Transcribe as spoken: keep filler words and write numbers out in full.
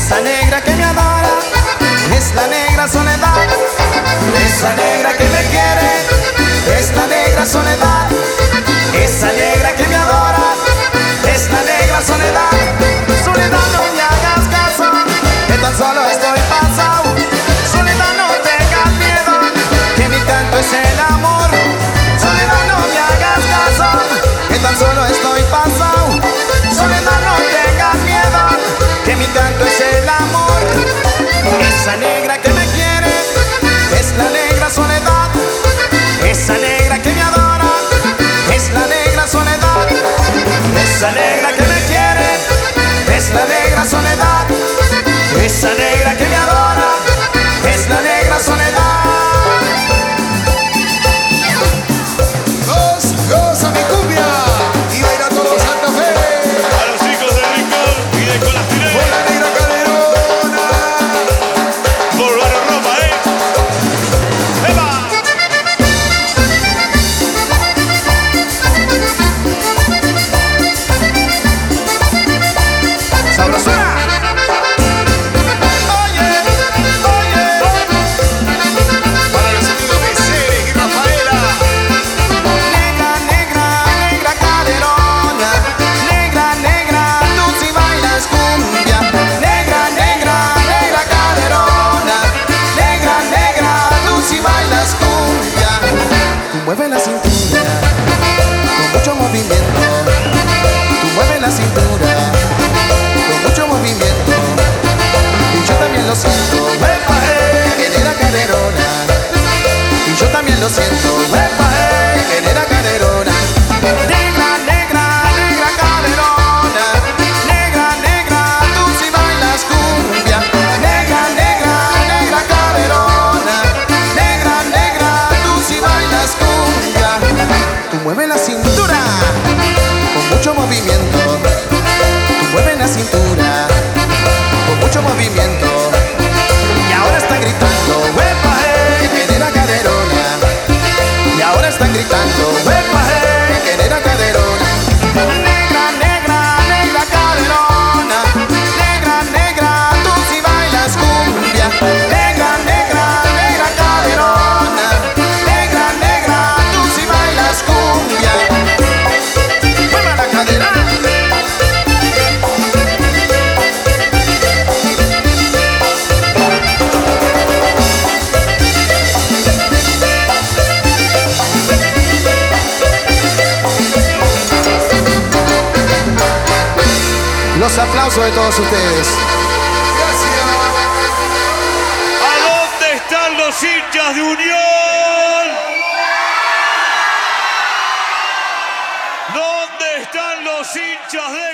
esa negra que me adora, es la negra soledad. Esa negra que me quiere, es la negra soledad. Esa negra que me adora, es la negra soledad. Soledad, no me hagas caso, que tan solo estoy pasado. Soledad, no tengas miedo, que mi canto es el amor. Soledad, no me hagas caso, que tan solo estoy pasado. Soledad, no tengas miedo, que mi canto es el amor. Esa negra que me quiere, es la negra soledad. Esa negra que me adora, es la negra soledad. Esa negra que me quiere, es la negra soledad. Esa negra que me adora, es la negra soledad. Goza, goza mi cumbia y baila todo Santa Fe. A los hijos del Rincón y de Colastiné. Por la negra caderona. Por Barrio Roma, ¿eh? ¡Eva! Sabrosura. Oye, oye. Para los amigos de Ceres y Rafaela. Negra, negra, negra caderona. Negra, negra, tú si bailas cumbia. Negra, negra, negra caderona. Negra, negra, tú si bailas cumbia. Tú mueves la cintura con mucho movimiento. Tú mueves la cintura con mucho movimiento. Y yo también lo siento, ¡epa, eh! Que negra caderona. Y yo también lo siento, ¡epa, eh! Que negra caderona. Negra, negra, negra caderona. Negra, negra, tú si bailas cumbia. Negra, negra, negra caderona. Negra, negra, tú si bailas cumbia. Tú mueves la cintura con mucho movimiento. Tú mueves la cintura con mucho movimiento. Y ahora están gritando, ¡epa, hey! Que negra caderona. Y ahora están gritando, ¡epa, hey! Que negra caderona. Negra, negra, negra caderona. Negra, negra, tú si bailas cumbia. Negra, negra, negra caderona. Negra, negra, tú si bailas cumbia. ¡Mueva la cadera! Los aplausos de todos ustedes. Gracias. ¿A dónde están los hinchas de Unión? ¿Dónde están los hinchas de